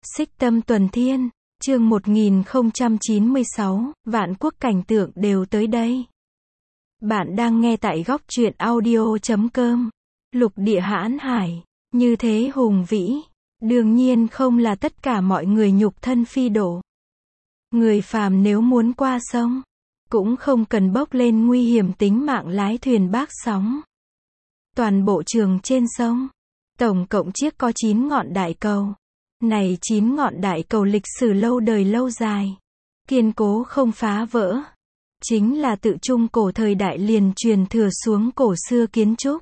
Xích Tâm Tuần Thiên, chương 1096, vạn quốc cảnh tượng đều tới đây. Bạn đang nghe tại góc truyện audio.com. Lục địa hãn hải, như thế hùng vĩ, đương nhiên không là tất cả mọi người nhục thân phi độ. Người phàm nếu muốn qua sông, cũng không cần bốc lên nguy hiểm tính mạng lái thuyền bác sóng. Toàn bộ trường trên sông, tổng cộng chiếc có 9 ngọn đại cầu. Này 9 ngọn đại cầu lịch sử lâu đời lâu dài, kiên cố không phá vỡ. Chính là tự trung cổ thời đại liền truyền thừa xuống cổ xưa kiến trúc.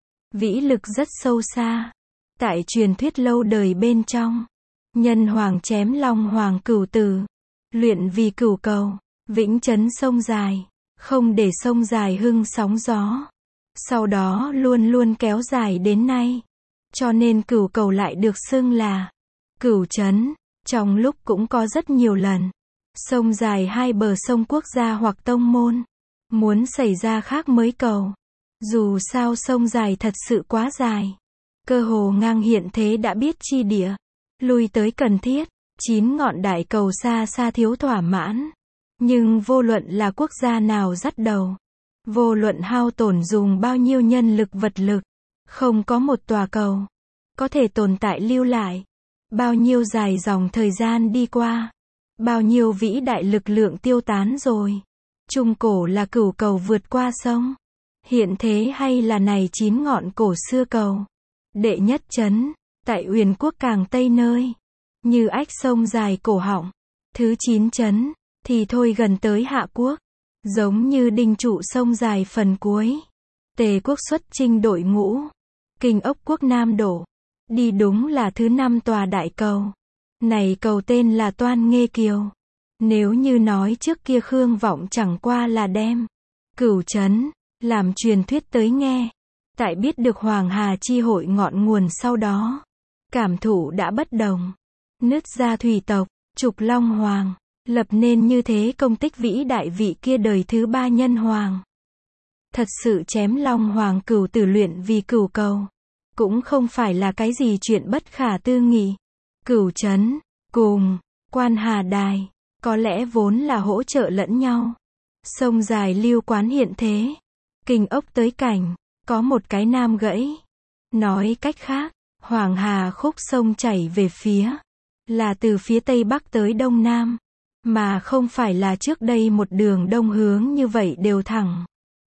Vĩ lực rất sâu xa. Tại truyền thuyết lâu đời bên trong, nhân hoàng chém long hoàng cửu tử, luyện vì cửu cầu, vĩnh trấn sông dài, không để sông dài hưng sóng gió. Sau đó luôn luôn kéo dài đến nay. Cho nên cửu cầu lại được xưng là Cửu trấn. Trong lúc cũng có rất nhiều lần, sông dài hai bờ sông quốc gia hoặc tông môn muốn xảy ra khác mới cầu. Dù sao sông dài thật sự quá dài, cơ hồ ngang hiện thế đã biết chi địa, lui tới cần thiết. 9 ngọn đại cầu xa xa thiếu thỏa mãn. Nhưng vô luận là quốc gia nào dắt đầu, vô luận hao tổn dùng bao nhiêu nhân lực vật lực, không có một tòa cầu có thể tồn tại lưu lại. Bao nhiêu dài dòng thời gian đi qua, bao nhiêu vĩ đại lực lượng tiêu tán rồi. Trung cổ là cửu cầu vượt qua sông, hiện thế hay là này 9 ngọn cổ xưa cầu. Đệ nhất trấn, tại Uyển quốc càng tây nơi, như ách sông dài cổ họng. Thứ 9 trấn, thì thôi gần tới Hạ quốc, giống như đinh trụ sông dài phần cuối. Tề quốc xuất chinh đội ngũ, Kinh Ốc quốc Nam đổ, đi đúng là thứ 5 tòa đại cầu. Này cầu tên là Toan Nghê Kiều. Nếu như nói trước kia Khương Vọng chẳng qua là đem Cửu trấn làm truyền thuyết tới nghe, tại biết được Hoàng Hà chi hội ngọn nguồn sau đó, cảm thụ đã bất đồng. Nứt ra thủy tộc, trục Long Hoàng, lập nên như thế công tích vĩ đại vị kia đời thứ 3 nhân hoàng. Thật sự chém Long Hoàng cửu tử luyện vì cửu cầu, cũng không phải là cái gì chuyện bất khả tư nghị. Cửu trấn cùng Quan Hà Đài có lẽ vốn là hỗ trợ lẫn nhau. Sông dài lưu quán hiện thế, Kinh Ốc tới cảnh, có một cái nam gãy. Nói cách khác, Hoàng Hà khúc sông chảy về phía, là từ phía tây bắc tới đông nam, mà không phải là trước đây một đường đông hướng như vậy đều thẳng.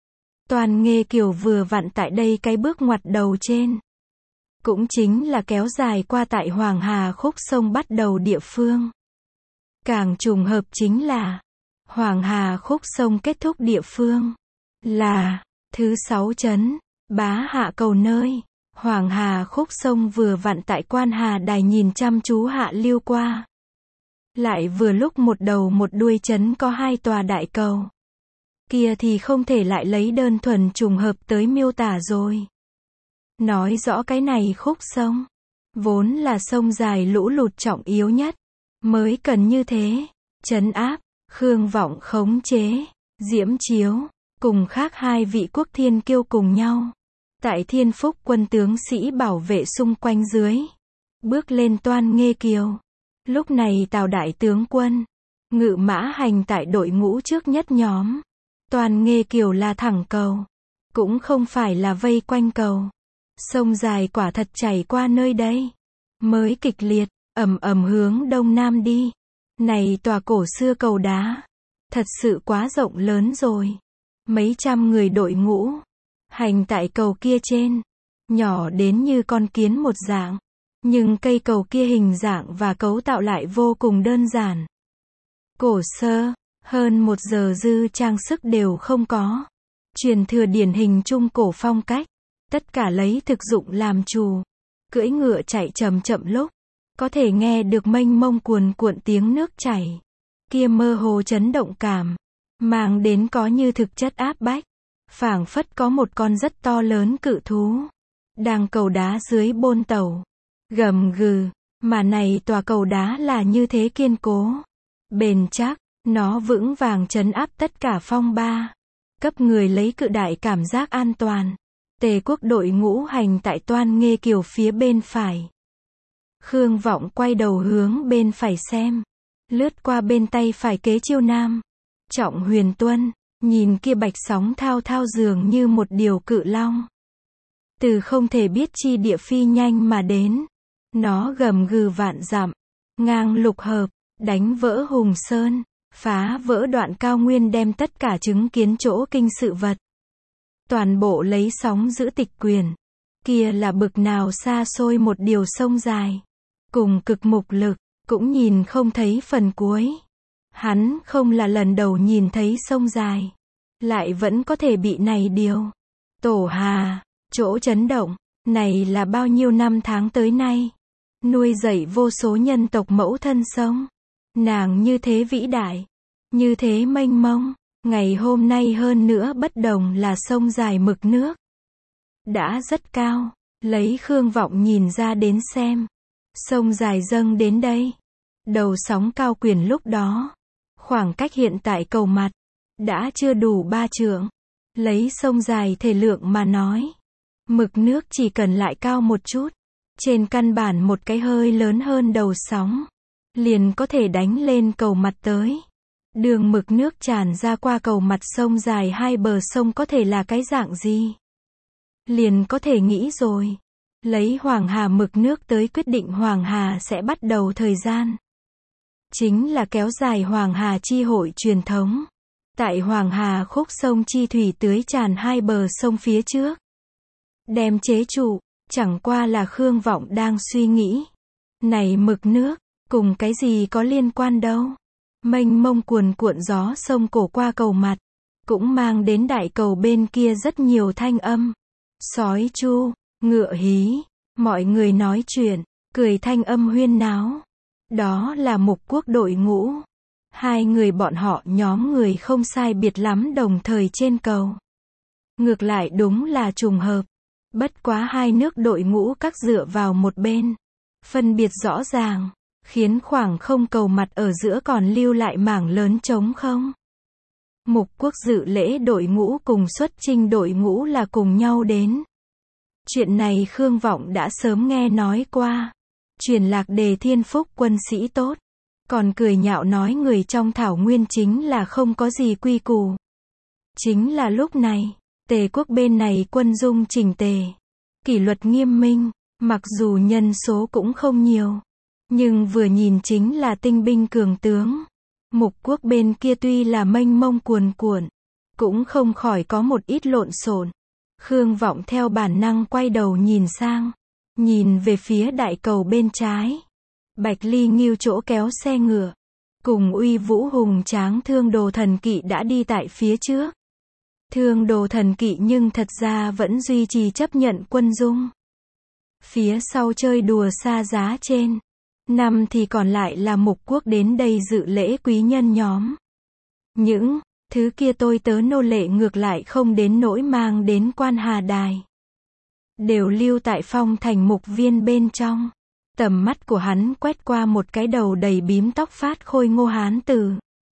Toan Nghê Kiều vừa vặn tại đây cái bước ngoặt đầu trên, cũng chính là kéo dài qua tại Hoàng Hà khúc sông bắt đầu địa phương. Càng trùng hợp chính là Hoàng Hà khúc sông kết thúc địa phương là thứ 6 trấn, Bá Hạ cầu nơi. Hoàng Hà khúc sông vừa vặn tại Quan Hà Đài nhìn chăm chú hạ lưu qua. Lại vừa lúc một đầu một đuôi trấn có 2 tòa đại cầu. Kia thì không thể lại lấy đơn thuần trùng hợp tới miêu tả rồi. Nói rõ cái này khúc sông, vốn là sông dài lũ lụt trọng yếu nhất, mới cần như thế, trấn áp, Khương Vọng khống chế, Diễm Chiếu, cùng khác 2 vị quốc thiên kiêu cùng nhau. Tại Thiên Phúc quân tướng sĩ bảo vệ xung quanh dưới, bước lên Toan Nghê Kiều. Lúc này Tào đại tướng quân, ngự mã hành tại đội ngũ trước nhất nhóm. Toan Nghê Kiều là thẳng cầu, cũng không phải là vây quanh cầu. Sông dài quả thật chảy qua nơi đây, mới kịch liệt, ầm ầm hướng đông nam đi. Này tòa cổ xưa cầu đá, thật sự quá rộng lớn rồi. Mấy trăm người đội ngũ, hành tại cầu kia trên, nhỏ đến như con kiến một dạng. Nhưng cây cầu kia hình dạng và cấu tạo lại vô cùng đơn giản. Cổ sơ, hơn 1 giờ dư trang sức đều không có. Truyền thừa điển hình trung cổ phong cách. Tất cả lấy thực dụng làm chủ. Cưỡi ngựa chạy chậm chậm lúc, có thể nghe được mênh mông cuồn cuộn tiếng nước chảy. Kia mơ hồ chấn động cảm, mang đến có như thực chất áp bách. Phảng phất có một con rất to lớn cự thú, đang cầu đá dưới bôn tàu. Gầm gừ, mà này tòa cầu đá là như thế kiên cố, bền chắc, nó vững vàng trấn áp tất cả phong ba, cấp người lấy cự đại cảm giác an toàn. Tề quốc đội ngũ hành tại Toan Nghê Kiều phía bên phải. Khương Vọng quay đầu hướng bên phải xem. Lướt qua bên tay phải kế Chiêu Nam. Trọng Huyền Tuân, nhìn kia bạch sóng thao thao dường như một điều cự long. Từ không thể biết chi địa phi nhanh mà đến. Nó gầm gừ vạn dặm, ngang lục hợp, đánh vỡ hùng sơn, phá vỡ đoạn cao nguyên, đem tất cả chứng kiến chỗ kinh sự vật. Toàn bộ lấy sóng giữ tịch quyền. Kia là bực nào xa xôi một điều sông dài. Cùng cực mục lực, cũng nhìn không thấy phần cuối. Hắn không là lần đầu nhìn thấy sông dài. Lại vẫn có thể bị này điều. Tổ Hà, chỗ chấn động, này là bao nhiêu năm tháng tới nay. Nuôi dạy vô số nhân tộc mẫu thân sông. Nàng như thế vĩ đại, như thế mênh mông. Ngày hôm nay hơn nữa bất đồng là sông dài mực nước. Đã rất cao, lấy Khương Vọng nhìn ra đến xem. Sông dài dâng đến đây. Đầu sóng cao quyển lúc đó. Khoảng cách hiện tại cầu mặt. Đã chưa đủ 3 trượng. Lấy sông dài thể lượng mà nói. Mực nước chỉ cần lại cao một chút. Trên căn bản một cái hơi lớn hơn đầu sóng. Liền có thể đánh lên cầu mặt tới. Đường mực nước tràn ra qua cầu mặt sông dài hai bờ sông có thể là cái dạng gì? Liền có thể nghĩ rồi. Lấy Hoàng Hà mực nước tới quyết định Hoàng Hà sẽ bắt đầu thời gian. Chính là kéo dài Hoàng Hà chi hội truyền thống. Tại Hoàng Hà khúc sông chi thủy tưới tràn hai bờ sông phía trước. Đem chế trụ, chẳng qua là Khương Vọng đang suy nghĩ. Này mực nước, cùng cái gì có liên quan đâu. Mênh mông cuồn cuộn gió sông cổ qua cầu mặt. Cũng mang đến đại cầu bên kia rất nhiều thanh âm. Sói chu, ngựa hí, mọi người nói chuyện, cười thanh âm huyên náo. Đó là Mục Quốc đội ngũ. Hai người bọn họ nhóm người không sai biệt lắm đồng thời trên cầu. Ngược lại đúng là trùng hợp. Bất quá hai nước đội ngũ các dựa vào một bên. Phân biệt rõ ràng. Khiến khoảng không cầu mặt ở giữa còn lưu lại mảng lớn trống không. Mục Quốc dự lễ đội ngũ cùng xuất chinh đội ngũ là cùng nhau đến. Chuyện này Khương Vọng đã sớm nghe nói qua. Truyền lạc đề thiên phúc quân sĩ tốt. Còn cười nhạo nói người trong thảo nguyên chính là không có gì quy củ. Chính là lúc này, Tề quốc bên này quân dung chỉnh tề. Kỷ luật nghiêm minh, mặc dù nhân số cũng không nhiều. Nhưng vừa nhìn chính là tinh binh cường tướng. Mục Quốc bên kia tuy là mênh mông cuồn cuộn, cũng không khỏi có một ít lộn xộn. Khương Vọng theo bản năng quay đầu nhìn sang. Nhìn về phía đại cầu bên trái. Bạch Ly Nghiêu chỗ kéo xe ngựa. Cùng uy vũ hùng tráng Thương Đồ thần kỵ đã đi tại phía trước. Thương Đồ thần kỵ nhưng thật ra vẫn duy trì chấp nhận quân dung. Phía sau chơi đùa xa giá trên. Năm thì còn lại là Mục Quốc đến đây dự lễ quý nhân nhóm. Những thứ kia tôi tớ nô lệ ngược lại không đến nỗi mang đến quan hà đài. Đều lưu tại phong thành mục viên bên trong. Tầm mắt của hắn quét qua một cái đầu đầy bím tóc phát khôi ngô hán tử.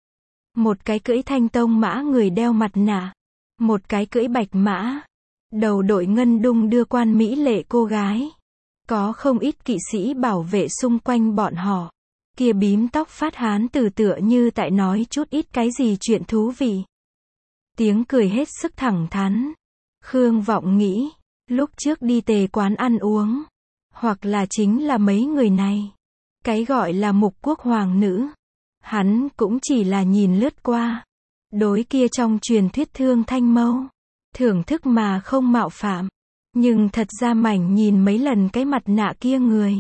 Một cái cưỡi thanh tông mã người đeo mặt nạ. Một cái cưỡi bạch mã. Đầu đội ngân đung đưa quan mỹ lệ cô gái. Có không ít kỵ sĩ bảo vệ xung quanh bọn họ. Kia bím tóc phát hán tử tựa như tại nói chút ít cái gì chuyện thú vị. Tiếng cười hết sức thẳng thắn. Khương Vọng nghĩ, lúc trước đi Tề quán ăn uống. Hoặc là chính là mấy người này. Cái gọi là Mục Quốc hoàng nữ. Hắn cũng chỉ là nhìn lướt qua. Đối kia trong truyền thuyết thương thanh mâu. Thưởng thức mà không mạo phạm. Nhưng thật ra mảnh nhìn mấy lần cái mặt nạ kia người.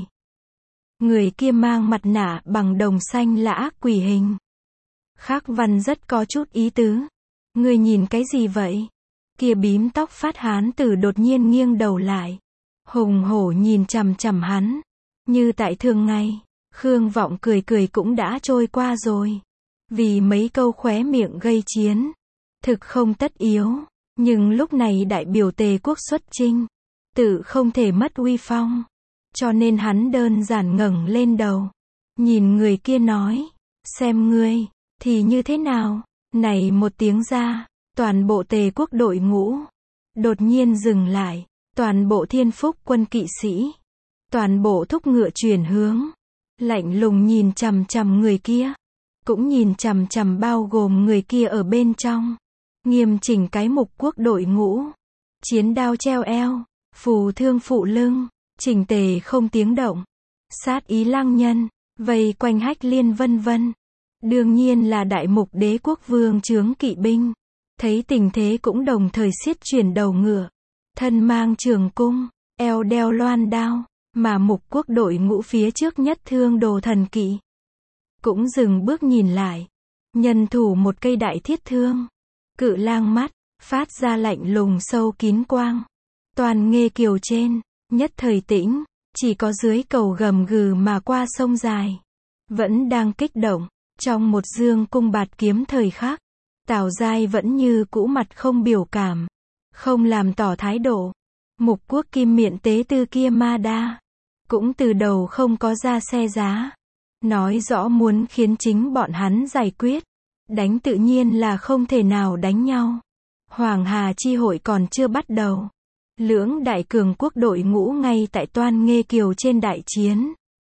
Người kia mang mặt nạ bằng đồng xanh là ác quỷ hình. Khắc văn rất có chút ý tứ. Người nhìn cái gì vậy? Kia bím tóc phát hán tử đột nhiên nghiêng đầu lại. Hùng hổ nhìn chằm chằm hắn. Như tại thường ngày. Khương Vọng cười cười cũng đã trôi qua rồi. Vì mấy câu khóe miệng gây chiến. Thực không tất yếu. Nhưng lúc này đại biểu Tề quốc xuất chinh. Tự không thể mất uy phong. Cho nên hắn đơn giản ngẩng lên đầu. Nhìn người kia nói. Xem ngươi, thì như thế nào? Này một tiếng ra. Toàn bộ Tề quốc đội ngũ. Đột nhiên dừng lại. Toàn bộ thiên phúc quân kỵ sĩ. Toàn bộ thúc ngựa chuyển hướng, lạnh lùng nhìn chằm chằm người kia, cũng nhìn chằm chằm bao gồm người kia ở bên trong. Nghiêm chỉnh cái mục quốc đội ngũ, chiến đao treo eo, phù thương phụ lưng, chỉnh tề không tiếng động. Sát ý lăng nhân, vây quanh Hách Liên vân vân. Đương nhiên là đại mục đế quốc vương chướng kỵ binh. Thấy tình thế cũng đồng thời xiết chuyển đầu ngựa. Thân mang trường cung, eo đeo loan đao, mà mục quốc đội ngũ phía trước nhất Thương Đồ thần kỵ. Cũng dừng bước nhìn lại. Nhân thủ một cây đại thiết thương. Cự lang mắt, phát ra lạnh lùng sâu kín quang. Toàn Nghê Kiều trên, nhất thời tĩnh, chỉ có dưới cầu gầm gừ mà qua sông dài. Vẫn đang kích động, trong một dương cung bạt kiếm thời khắc. Tào Giai vẫn như cũ mặt không biểu cảm, không làm tỏ thái độ. Mục quốc kim miện tế tư kia ma đa, cũng từ đầu không có ra xe giá. Nói rõ muốn khiến chính bọn hắn giải quyết. Đánh tự nhiên là không thể nào đánh nhau. Hoàng Hà chi hội còn chưa bắt đầu. Lưỡng đại cường quốc đội ngũ ngay tại Toan Nghê Kiều trên đại chiến.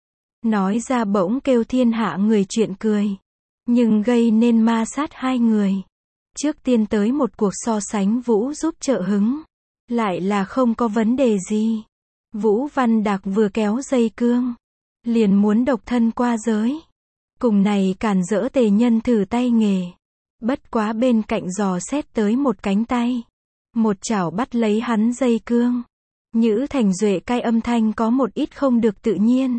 Nói ra bỗng kêu thiên hạ người chuyện cười. Nhưng gây nên ma sát hai người. Trước tiên tới một cuộc so sánh Vũ giúp trợ hứng. Lại là không có vấn đề gì. Vũ Văn Đạc vừa kéo dây cương. Liền muốn độc thân qua giới. Cùng này cản rỡ Tề Nhân thử tay nghề. Bất quá bên cạnh dò xét tới một cánh tay. Một chảo bắt lấy hắn dây cương. Nhữ Thành Duệ cai âm thanh có một ít không được tự nhiên.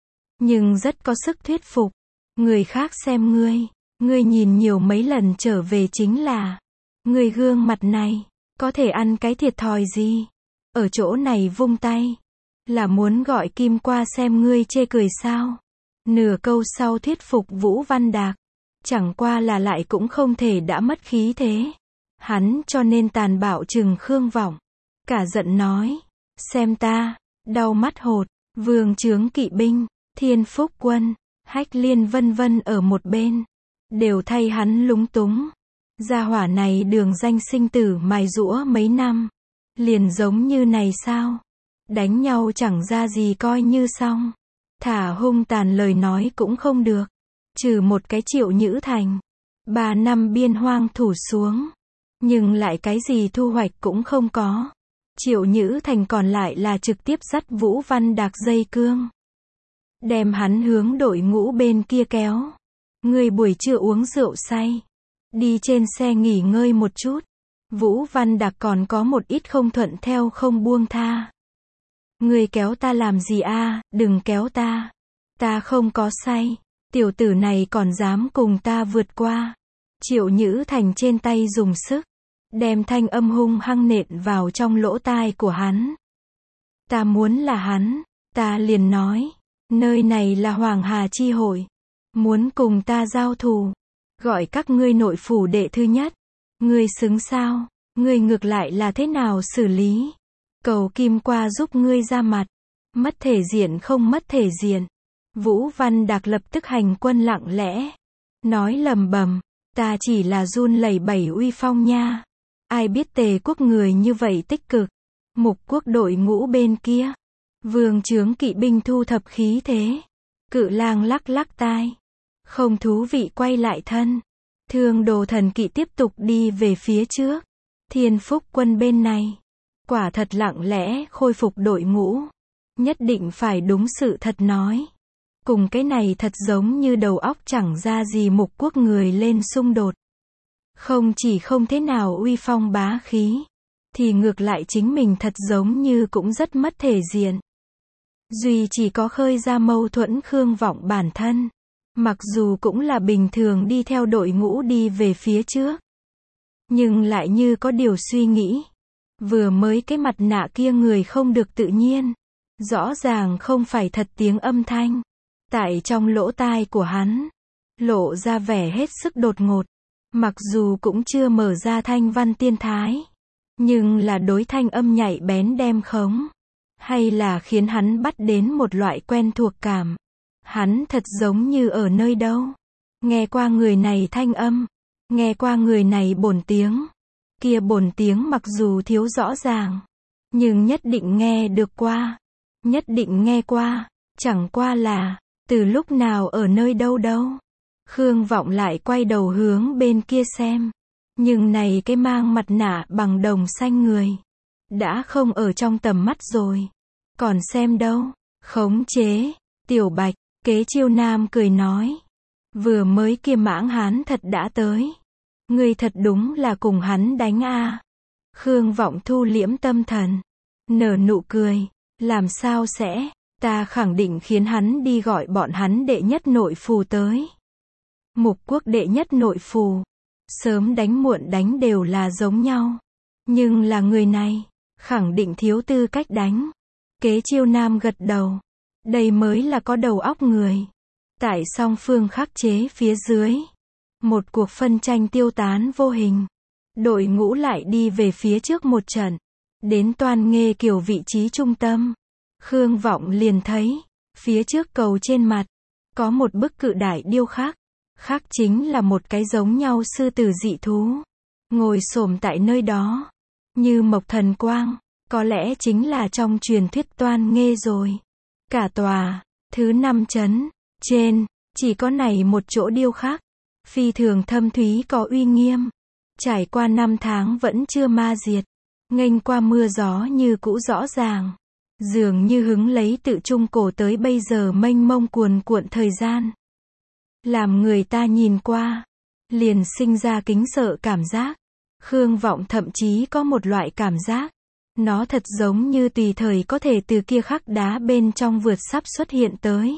Nhưng rất có sức thuyết phục. Người khác xem ngươi nhìn nhiều mấy lần trở về chính là. Ngươi gương mặt này, có thể ăn cái thiệt thòi gì? Ở chỗ này vung tay. Là muốn gọi Kim qua xem ngươi chê cười sao? Nửa câu sau thuyết phục Vũ Văn Đạc. Chẳng qua là lại cũng không thể đã mất khí thế. Hắn cho nên tàn bạo trừng Khương Vọng. Cả giận nói. Xem ta, đau mắt hột, vương chướng kỵ binh, Thiên Phúc quân, Hách Liên vân vân ở một bên. Đều thay hắn lúng túng. Gia hỏa này đường danh sinh tử mài giũa mấy năm. Liền giống như này sao? Đánh nhau chẳng ra gì coi như xong. Thả hung tàn lời nói cũng không được. Trừ một cái Triệu Nhữ Thành. 3 năm biên hoang thủ xuống. Nhưng lại cái gì thu hoạch cũng không có. Triệu Nhữ Thành còn lại là trực tiếp dắt Vũ Văn Đạc dây cương. Đem hắn hướng đội ngũ bên kia kéo. Người buổi trưa uống rượu say. Đi trên xe nghỉ ngơi một chút. Vũ Văn Đạc còn có một ít không thuận theo không buông tha. Người kéo ta làm gì a? Đừng kéo ta. Ta không có say. Tiểu tử này còn dám cùng ta vượt qua. Triệu Nhữ Thành trên tay dùng sức. Đem thanh âm hung hăng nện vào trong lỗ tai của hắn. Ta muốn là hắn. Ta liền nói. Nơi này là Hoàng Hà chi hội. Muốn cùng ta giao thù. Gọi các ngươi nội phủ đệ thứ nhất. Ngươi xứng sao? Ngươi ngược lại là thế nào xử lý? Cầu Kim qua giúp ngươi ra mặt. Mất thể diện không mất thể diện. Vũ Văn Đạc lập tức hành quân lặng lẽ. Nói lầm bầm. Ta chỉ là run lẩy bẩy uy phong nha. Ai biết Tề quốc người như vậy tích cực. Mục quốc đội ngũ bên kia. Vương chướng kỵ binh thu thập khí thế. Cự lang lắc lắc tai. Không thú vị quay lại thân. Thương Đồ thần kỵ tiếp tục đi về phía trước. Thiên Phúc quân bên này. Quả thật lặng lẽ khôi phục đội ngũ. Nhất định phải đúng sự thật nói. Cùng cái này thật giống như đầu óc chẳng ra gì mục quốc người lên xung đột. Không chỉ không thế nào uy phong bá khí. Thì ngược lại chính mình thật giống như cũng rất mất thể diện. Duy chỉ có khơi ra mâu thuẫn Khương Vọng bản thân. Mặc dù cũng là bình thường đi theo đội ngũ đi về phía trước. Nhưng lại như có điều suy nghĩ. Vừa mới cái mặt nạ kia người không được tự nhiên. Rõ ràng không phải thật tiếng âm thanh. Tại trong lỗ tai của hắn. Lộ ra vẻ hết sức đột ngột. Mặc dù cũng chưa mở ra thanh văn tiên thái. Nhưng là đối thanh âm nhạy bén đem khống. Hay là khiến hắn bắt đến một loại quen thuộc cảm. Hắn thật giống như ở nơi đâu. Nghe qua người này thanh âm. Nghe qua người này bổn tiếng. Kia bổn tiếng mặc dù thiếu rõ ràng. Nhưng nhất định nghe được qua. Nhất định nghe qua, chẳng qua là, từ lúc nào ở nơi đâu đâu. Khương Vọng lại quay đầu hướng bên kia xem. Nhưng này cái mang mặt nạ bằng đồng xanh người, đã không ở trong tầm mắt rồi. Còn xem đâu, khống chế, Tiểu Bạch, Kế Chiêu Nam cười nói. Vừa mới kia mãng hán thật đã tới. Ngươi thật đúng là cùng hắn đánh a. Khương Vọng thu liễm tâm thần, nở nụ cười. Làm sao sẽ, ta khẳng định khiến hắn đi gọi bọn hắn đệ nhất nội phù tới. Mục quốc đệ nhất nội phù, sớm đánh muộn đánh đều là giống nhau. Nhưng là người này, khẳng định thiếu tư cách đánh. Kế Chiêu Nam gật đầu. Đây mới là có đầu óc người. Tại song phương khắc chế phía dưới, một cuộc phân tranh tiêu tán vô hình. Đội ngũ lại đi về phía trước một trận. Đến Toan Nghê Kiều vị trí trung tâm. Khương Vọng liền thấy, phía trước cầu trên mặt, có một bức cự đại điêu khắc. Khắc chính là một cái giống nhau sư tử dị thú. Ngồi xổm tại nơi đó. Như mộc thần quang. Có lẽ chính là trong truyền thuyết Toan Nghê rồi. Cả tòa, thứ 5 trấn, trên, chỉ có này một chỗ điêu khắc. Phi thường thâm thúy có uy nghiêm. Trải qua 5 tháng vẫn chưa ma diệt. Nghênh qua mưa gió như cũ rõ ràng. Dường như hứng lấy tự trung cổ tới bây giờ mênh mông cuồn cuộn thời gian. Làm người ta nhìn qua, liền sinh ra kính sợ cảm giác. Khương Vọng thậm chí có một loại cảm giác. Nó thật giống như tùy thời có thể từ kia khắc đá bên trong vượt sắp xuất hiện tới.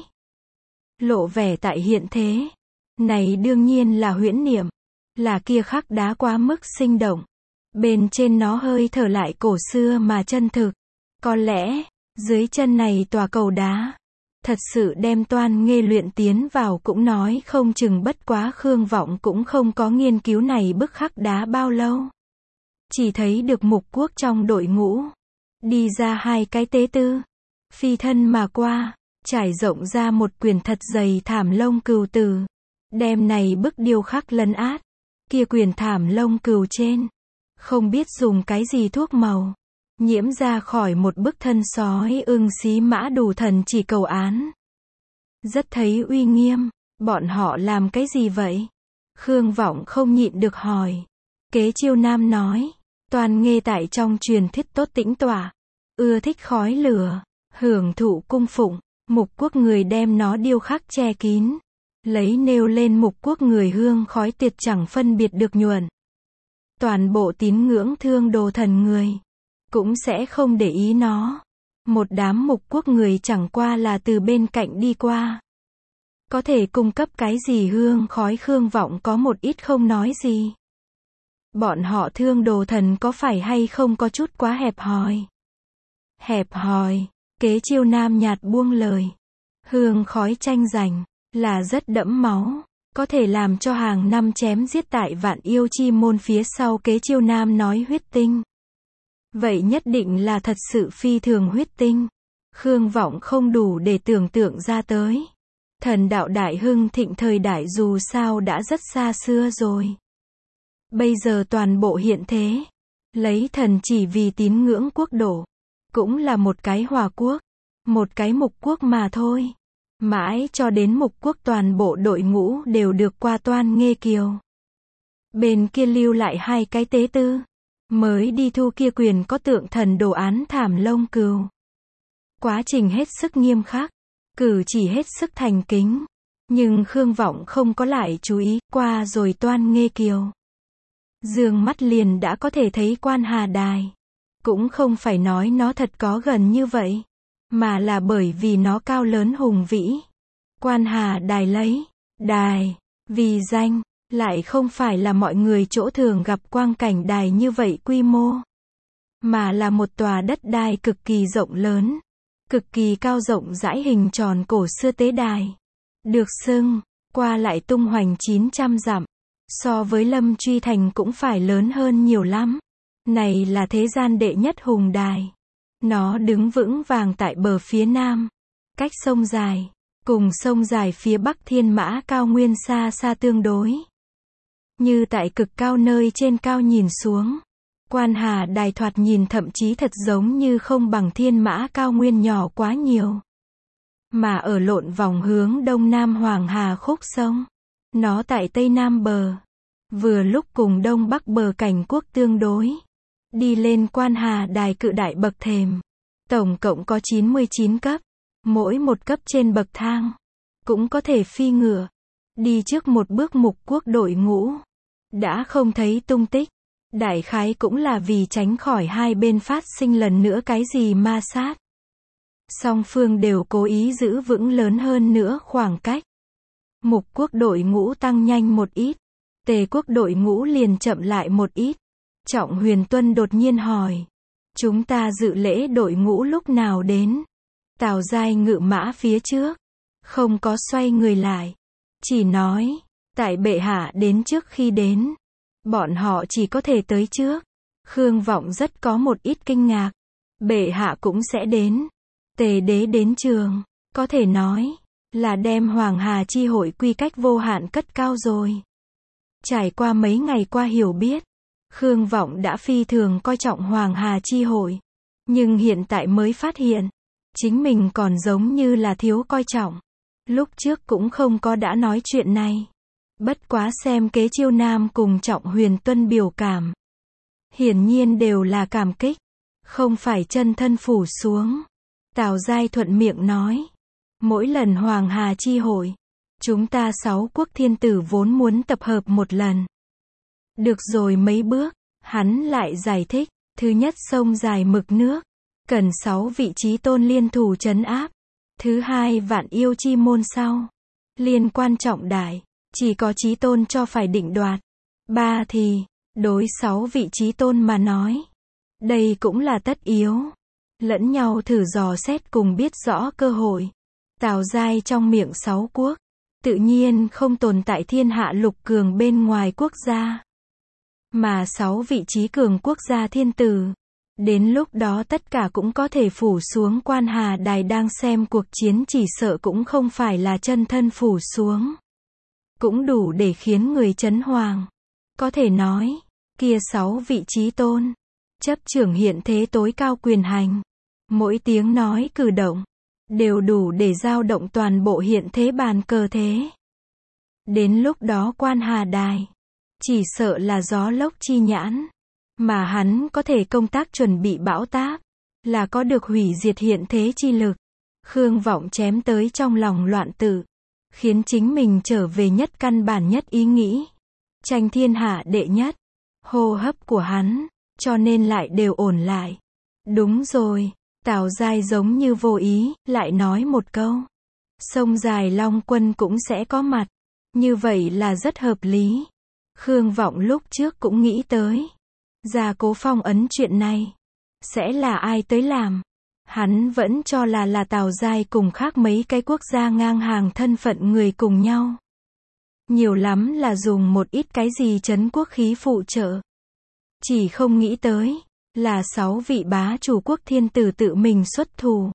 Lộ vẻ tại hiện thế. Này đương nhiên là huyễn niệm. Là kia khắc đá quá mức sinh động. Bên trên nó hơi thở lại cổ xưa mà chân thực. Có lẽ, dưới chân này tòa cầu đá, thật sự đem Toan Nghê luyện tiến vào cũng nói không chừng. Bất quá Khương Vọng cũng không có nghiên cứu này bức khắc đá bao lâu. Chỉ thấy được mục quốc trong đội ngũ, đi ra hai cái tế tư, phi thân mà qua, trải rộng ra một quyển thật dày thảm lông cừu từ. Đem này bức điêu khắc lấn át, kia quyển thảm lông cừu trên, không biết dùng cái gì thuốc màu, nhiễm ra khỏi một bức thân sói ưng xí mã đủ thần chỉ cầu án. Rất thấy uy nghiêm, bọn họ làm cái gì vậy? Khương Vọng không nhịn được hỏi. Kế Chiêu Nam nói, Toan Nghê tại trong truyền thuyết tốt tĩnh tọa, ưa thích khói lửa, hưởng thụ cung phụng, mục quốc người đem nó điêu khắc che kín, lấy nêu lên mục quốc người hương khói tiệt chẳng phân biệt được nhuận. Toàn bộ tín ngưỡng thương đồ thần người, cũng sẽ không để ý nó. Một đám mục quốc người chẳng qua là từ bên cạnh đi qua. Có thể cung cấp cái gì hương khói Khương Vọng có một ít không nói gì. Bọn họ thương đồ thần có phải hay không có chút quá hẹp hòi? Hẹp hòi, Kế Chiêu Nam nhạt buông lời. Hương khói tranh giành, là rất đẫm máu, có thể làm cho hàng năm chém giết tại Vạn Yêu Chi môn phía sau. Kế Chiêu Nam nói huyết tinh. Vậy nhất định là thật sự phi thường huyết tinh. Khương Vọng không đủ để tưởng tượng ra tới. Thần đạo đại hưng thịnh thời đại dù sao đã rất xa xưa rồi. Bây giờ toàn bộ hiện thế, lấy thần chỉ vì tín ngưỡng quốc độ, cũng là một cái hòa quốc, một cái mục quốc mà thôi. Mãi cho đến mục quốc toàn bộ đội ngũ đều được qua Toan Nghê Kiều. Bên kia lưu lại hai cái tế tư, mới đi thu kia quyền có tượng thần đồ án thảm lông cừu. Quá trình hết sức nghiêm khắc, cử chỉ hết sức thành kính. Nhưng Khương Vọng không có lại chú ý, qua rồi Toan Nghê Kiều. Dương mắt liền đã có thể thấy Quan Hà Đài. Cũng không phải nói nó thật có gần như vậy, mà là bởi vì nó cao lớn hùng vĩ. Quan Hà Đài lấy đài vì danh, lại không phải là mọi người chỗ thường gặp quang cảnh đài như vậy quy mô, mà là một tòa đất đai cực kỳ rộng lớn, cực kỳ cao rộng rãi hình tròn cổ xưa tế đài. Được xưng, qua lại tung hoành 900 dặm. So với Lâm Truy Thành cũng phải lớn hơn nhiều lắm. Này là thế gian đệ nhất hùng đài. Nó đứng vững vàng tại bờ phía nam, cách sông dài, cùng sông dài phía bắc Thiên Mã cao nguyên xa xa tương đối. Như tại cực cao nơi trên cao nhìn xuống, Quan Hà Đài thoạt nhìn thậm chí thật giống như không bằng Thiên Mã Cao Nguyên nhỏ quá nhiều. Mà ở lộn vòng hướng đông nam Hoàng Hà khúc sông. Nó tại tây nam bờ. Vừa lúc cùng đông bắc bờ cảnh quốc tương đối. Đi lên Quan Hà Đài cự đại bậc thềm. Tổng cộng có 99 cấp. Mỗi một cấp trên bậc thang. Cũng có thể phi ngựa. Đi trước một bước mục quốc đội ngũ. Đã không thấy tung tích. Đại khái cũng là vì tránh khỏi hai bên phát sinh lần nữa cái gì ma sát. Song phương đều cố ý giữ vững lớn hơn nữa khoảng cách. Mục quốc đội ngũ tăng nhanh một ít. Tề quốc đội ngũ liền chậm lại một ít. Trọng Huyền Tuân đột nhiên hỏi. Chúng ta dự lễ đội ngũ lúc nào đến? Tào Giai ngự mã phía trước. Không có xoay người lại. Chỉ nói. Tại bệ hạ đến trước khi đến. Bọn họ chỉ có thể tới trước. Khương Vọng rất có một ít kinh ngạc. Bệ hạ cũng sẽ đến. Tề đế đến trường. Có thể nói. Là đem Hoàng Hà chi hội quy cách vô hạn cất cao rồi. Trải qua mấy ngày qua hiểu biết. Khương Vọng đã phi thường coi trọng Hoàng Hà chi hội. Nhưng hiện tại mới phát hiện. Chính mình còn giống như là thiếu coi trọng. Lúc trước cũng không có đã nói chuyện này. Bất quá xem Kế Chiêu Nam cùng Trọng Huyền Tuân biểu cảm. Hiển nhiên đều là cảm kích. Không phải chân thân phủ xuống. Tào Giai thuận miệng nói. Mỗi lần Hoàng Hà chi hội. Chúng ta 6 quốc thiên tử vốn muốn tập hợp một lần. Được rồi mấy bước. Hắn lại giải thích. Thứ nhất sông dài mực nước. Cần 6 vị chí tôn liên thủ trấn áp. Thứ hai vạn yêu chi môn sau. Liên quan trọng đại. Chỉ có chí tôn cho phải định đoạt. 3 thì, đối 6 vị chí tôn mà nói. Đây cũng là tất yếu. Lẫn nhau thử dò xét cùng biết rõ cơ hội. Tào Giai trong miệng 6 quốc. Tự nhiên không tồn tại thiên hạ lục cường bên ngoài quốc gia. Mà 6 vị trí cường quốc gia thiên tử. Đến lúc đó tất cả cũng có thể phủ xuống Quan Hà Đài đang xem cuộc chiến chỉ sợ cũng không phải là chân thân phủ xuống. Cũng đủ để khiến người chấn hoàng. Có thể nói, kia 6 vị chí tôn. Chấp trưởng hiện thế tối cao quyền hành. Mỗi tiếng nói cử động. Đều đủ để dao động toàn bộ hiện thế bàn cờ thế. Đến lúc đó Quan Hà Đài. Chỉ sợ là gió lốc chi nhãn. Mà hắn có thể công tác chuẩn bị bão táp. Là có được hủy diệt hiện thế chi lực. Khương Vọng chém tới trong lòng loạn tử. Khiến chính mình trở về nhất căn bản nhất ý nghĩ. Tranh thiên hạ đệ nhất. Hô hấp của hắn. Cho nên lại đều ổn lại. Đúng rồi. Tào Giai giống như vô ý. Lại nói một câu. Sông dài Long Quân cũng sẽ có mặt. Như vậy là rất hợp lý. Khương Vọng lúc trước cũng nghĩ tới. Gia Cố phong ấn chuyện này. Sẽ là ai tới làm? Hắn vẫn cho là Tào Giai cùng khác mấy cái quốc gia ngang hàng thân phận người cùng nhau. Nhiều lắm là dùng một ít cái gì trấn quốc khí phụ trợ. Chỉ không nghĩ tới. Là 6 vị bá chủ quốc thiên tử tự mình xuất thủ.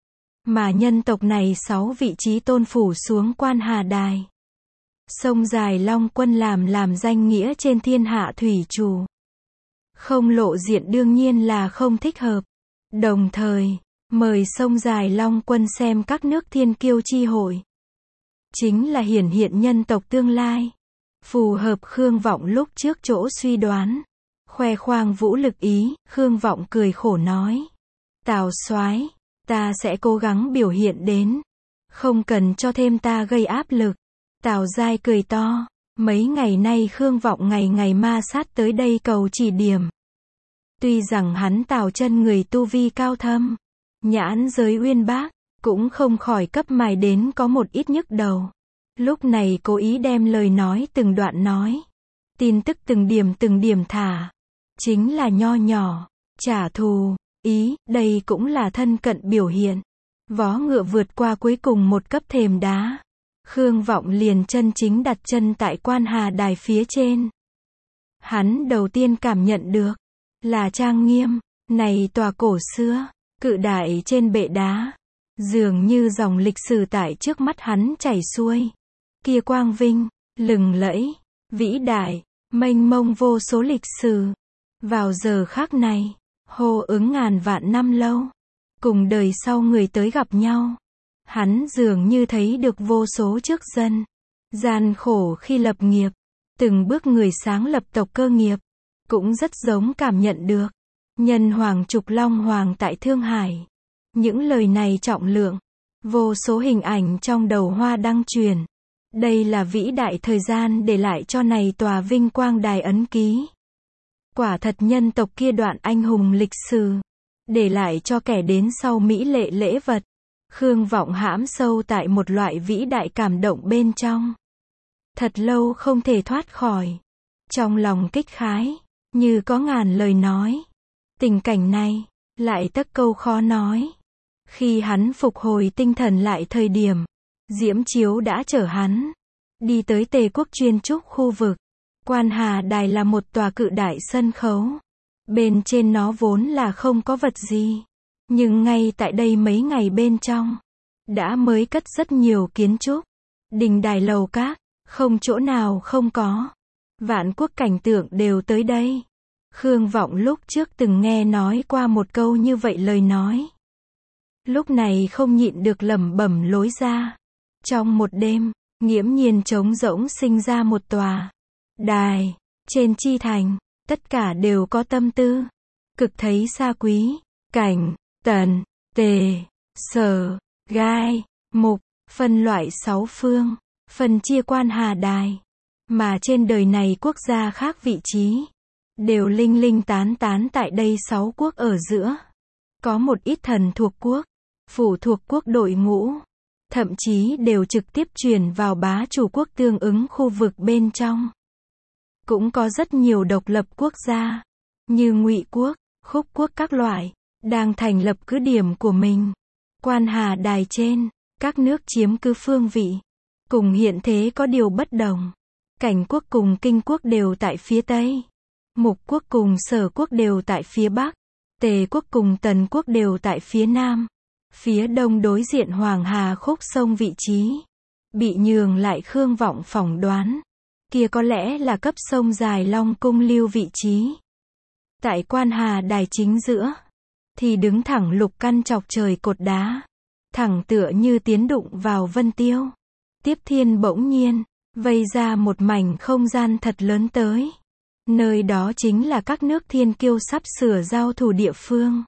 Mà nhân tộc này 6 vị chí tôn phủ xuống Quan Hà Đài. Sông dài Long Quân làm danh nghĩa trên thiên hạ thủy chủ. Không lộ diện đương nhiên là không thích hợp. Đồng thời, mời sông dài Long Quân xem các nước thiên kiêu chi hội. Chính là hiển hiện nhân tộc tương lai. Phù hợp Khương Vọng lúc trước chỗ suy đoán. Khoe khoang vũ lực ý, Khương Vọng cười khổ nói. Tào soái, ta sẽ cố gắng biểu hiện đến. Không cần cho thêm ta gây áp lực. Tào Giai cười to. Mấy ngày nay Khương Vọng ngày ngày ma sát tới đây cầu chỉ điểm. Tuy rằng hắn Tào chân người tu vi cao thâm. Nhãn giới uyên bác. Cũng không khỏi cấp mài đến có một ít nhức đầu. Lúc này cố ý đem lời nói từng đoạn nói. Tin tức từng điểm thả. Chính là nho nhỏ. Trả thù. Ý, đây cũng là thân cận biểu hiện. Vó ngựa vượt qua cuối cùng một cấp thềm đá. Khương Vọng liền chân chính đặt chân tại Quan Hà Đài phía trên. Hắn đầu tiên cảm nhận được. Là trang nghiêm. Này tòa cổ xưa. Cự đại trên bệ đá. Dường như dòng lịch sử tại trước mắt hắn chảy xuôi. Kia quang vinh. Lừng lẫy. Vĩ đại. Mênh mông vô số lịch sử. Vào giờ khắc này, hô ứng ngàn vạn năm lâu, cùng đời sau người tới gặp nhau. Hắn dường như thấy được vô số trước dân, gian khổ khi lập nghiệp, từng bước người sáng lập tộc cơ nghiệp, cũng rất giống cảm nhận được. Nhân hoàng trục long hoàng tại Thương Hải. Những lời này trọng lượng, vô số hình ảnh trong đầu Hoa đăng truyền. Đây là vĩ đại thời gian để lại cho này tòa vinh quang đài ấn ký. Quả thật nhân tộc kia đoạn anh hùng lịch sử, để lại cho kẻ đến sau mỹ lệ lễ vật. Khương Vọng hãm sâu tại một loại vĩ đại cảm động bên trong. Thật lâu không thể thoát khỏi. Trong lòng kích khái, như có ngàn lời nói. Tình cảnh này, lại tấc câu khó nói. Khi hắn phục hồi tinh thần lại thời điểm, Diễm Chiếu đã chở hắn đi tới Tề quốc chuyên trúc khu vực. Quan Hà Đài là một tòa cự đại sân khấu. Bên trên nó vốn là không có vật gì. Nhưng ngay tại đây mấy ngày bên trong, đã mới cất rất nhiều kiến trúc. Đình đài lầu các, không chỗ nào không có. Vạn quốc cảnh tượng đều tới đây. Khương Vọng lúc trước từng nghe nói qua một câu như vậy lời nói. Lúc này không nhịn được lẩm bẩm lối ra. Trong một đêm, nghiễm nhiên trống rỗng sinh ra một tòa đài. Trên chi thành, tất cả đều có tâm tư. Cực thấy xa quý, cảnh, tần, tề, sở, gai, mục, phân loại 6 phương, phân chia Quan Hà Đài. Mà trên đời này quốc gia khác vị trí, đều linh linh tán tán tại đây 6 quốc ở giữa. Có một ít thần thuộc quốc, phủ thuộc quốc đội ngũ, thậm chí đều trực tiếp chuyển vào bá chủ quốc tương ứng khu vực bên trong. Cũng có rất nhiều độc lập quốc gia, như Ngụy quốc, Khúc quốc các loại, đang thành lập cứ điểm của mình. Quan Hà Đài trên, các nước chiếm cứ phương vị, cùng hiện thế có điều bất đồng. Cảnh quốc cùng Kinh quốc đều tại phía Tây. Mục quốc cùng Sở quốc đều tại phía Bắc. Tề quốc cùng Tần quốc đều tại phía Nam. Phía Đông đối diện Hoàng Hà khúc sông vị trí, bị nhường lại Khương Vọng phỏng đoán. Kia có lẽ là cấp sông dài Long Cung lưu vị trí. Tại Quan Hà Đài chính giữa, thì đứng thẳng lục căn chọc trời cột đá. Thẳng tựa như tiến đụng vào vân tiêu. Tiếp thiên bỗng nhiên, vây ra một mảnh không gian thật lớn tới. Nơi đó chính là các nước thiên kiêu sắp sửa giao thủ địa phương.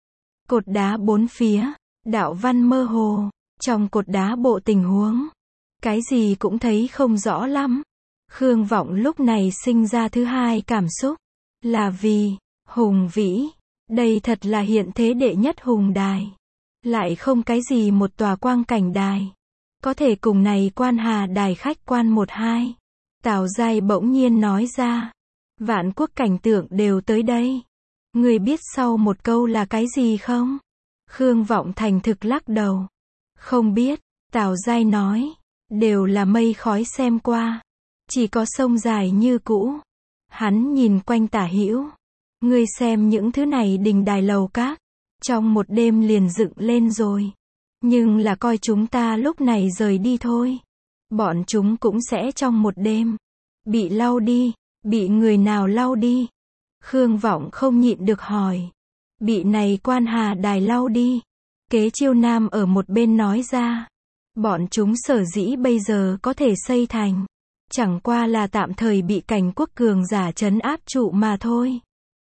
Cột đá bốn phía, đạo văn mơ hồ, trong cột đá bộ tình huống. Cái gì cũng thấy không rõ lắm. Khương Vọng lúc này sinh ra thứ hai cảm xúc. Là vì, hùng vĩ, đây thật là hiện thế đệ nhất hùng đài. Lại không cái gì một tòa quang cảnh đài. Có thể cùng này Quan Hà Đài khách quan 1-2. Tào Giai bỗng nhiên nói ra. Vạn quốc cảnh tượng đều tới đây. Người biết sau một câu là cái gì không? Khương Vọng thành thực lắc đầu. Không biết, Tào Giai nói. Đều là mây khói xem qua. Chỉ có sông dài như cũ. Hắn nhìn quanh tả hữu. Ngươi xem những thứ này đình đài lầu các. Trong một đêm liền dựng lên rồi. Nhưng là coi chúng ta lúc này rời đi thôi. Bọn chúng cũng sẽ trong một đêm bị lau đi. Bị người nào lau đi? Khương Vọng không nhịn được hỏi. Bị này Quan Hà Đài lau đi. Kế Chiêu Nam ở một bên nói ra. Bọn chúng sở dĩ bây giờ có thể xây thành. Chẳng qua là tạm thời bị cảnh quốc cường giả trấn áp trụ mà thôi.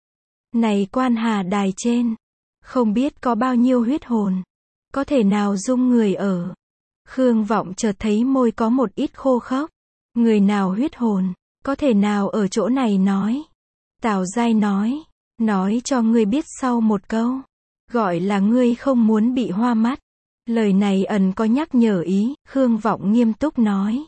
Này Quan Hà Đài trên, không biết có bao nhiêu huyết hồn. Có thể nào dung người ở. Khương Vọng chợt thấy môi có một ít khô khốc. Người nào huyết hồn, có thể nào ở chỗ này nói. Tào Giai nói cho ngươi biết sau một câu. Gọi là ngươi không muốn bị hoa mắt. Lời này ẩn có nhắc nhở ý, Khương Vọng nghiêm túc nói.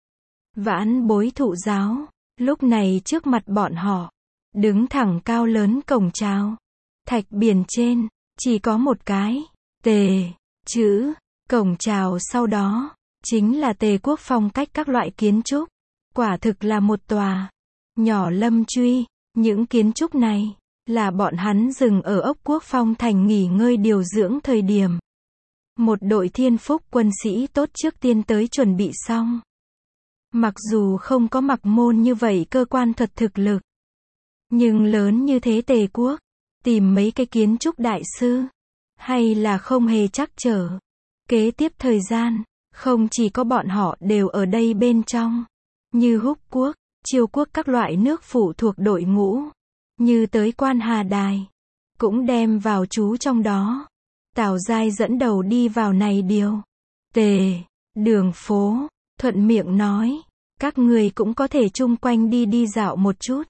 Vãn bối thụ giáo, lúc này trước mặt bọn họ, đứng thẳng cao lớn cổng chào. Thạch biển trên, chỉ có một cái, Tề, chữ, cổng chào sau đó, chính là Tề quốc phong cách các loại kiến trúc. Quả thực là một tòa, nhỏ lâm truy, những kiến trúc này, là bọn hắn dừng ở ốc quốc phong thành nghỉ ngơi điều dưỡng thời điểm. Một đội thiên phúc quân sĩ tốt trước tiên tới chuẩn bị xong. Mặc dù không có mặc môn như vậy cơ quan thuật thực lực, Nhưng lớn như thế Tề quốc, tìm mấy cái kiến trúc đại sư, hay là không hề trắc trở. Kế tiếp thời gian, không chỉ có bọn họ đều ở đây bên trong, như Húc quốc, Chiêu quốc các loại nước phụ thuộc đội ngũ, như tới Quan Hà Đài, cũng đem vào trú trong đó. Tào Giai dẫn đầu đi vào này điều. Tề, đường phố, thuận miệng nói, các người cũng có thể chung quanh đi đi dạo một chút.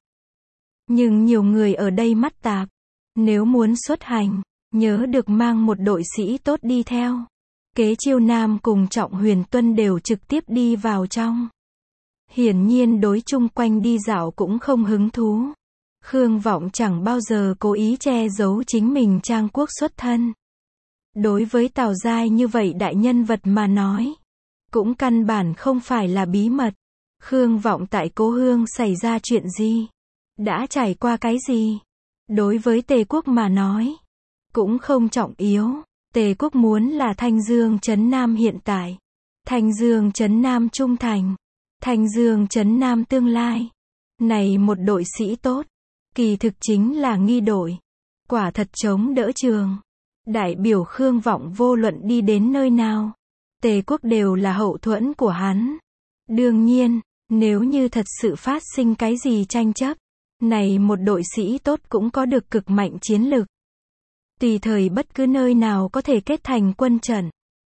Nhưng nhiều người ở đây mắt tạp, nếu muốn xuất hành, nhớ được mang một đội sĩ tốt đi theo. Kế Chiêu Nam cùng Trọng Huyền Tuân đều trực tiếp đi vào trong. Hiển nhiên đối chung quanh đi dạo cũng không hứng thú. Khương Vọng chẳng bao giờ cố ý che giấu chính mình Trang quốc xuất thân. Đối với Tào Giai như vậy đại nhân vật mà nói, cũng căn bản không phải là bí mật. Khương Vọng tại Cố Hương xảy ra chuyện gì? Đã trải qua cái gì? Đối với Tề quốc mà nói, cũng không trọng yếu. Tề quốc muốn là Thanh Dương trấn Nam hiện tại, Thanh Dương trấn Nam trung thành, Thanh Dương trấn Nam tương lai. Này một đội sĩ tốt, kỳ thực chính là nghi đội. Quả thật chống đỡ trường. Đại biểu Khương Vọng vô luận đi đến nơi nào, Tề quốc đều là hậu thuẫn của hắn. Đương nhiên, nếu như thật sự phát sinh cái gì tranh chấp, này một đội sĩ tốt cũng có được cực mạnh chiến lực. Tùy thời bất cứ nơi nào có thể kết thành quân trận.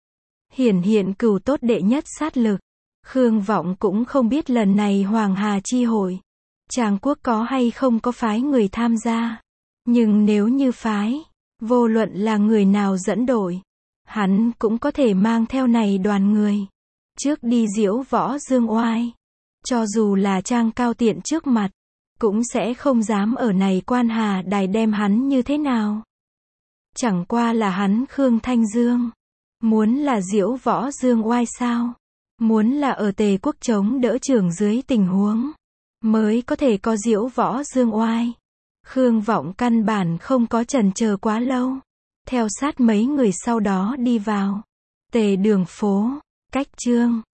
Hiển hiện cửu tốt đệ nhất sát lực. Khương Vọng cũng không biết lần này Hoàng Hà chi hội, Trang quốc có hay không có phái người tham gia. Nhưng nếu như phái, vô luận là người nào dẫn đội, hắn cũng có thể mang theo này đoàn người. Trước đi diễu võ dương oai. Cho dù là Trang Cao Tiện trước mặt, cũng sẽ không dám ở này Quan Hà Đài đem hắn như thế nào. Chẳng qua là hắn Khương Thanh Dương. Muốn là diễu võ dương oai sao? Muốn là ở Tề quốc chống đỡ trưởng dưới tình huống, mới có thể có diễu võ dương oai. Khương Vọng căn bản không có chần chờ quá lâu. Theo sát mấy người sau đó đi vào. Tề đường phố, cách Trương,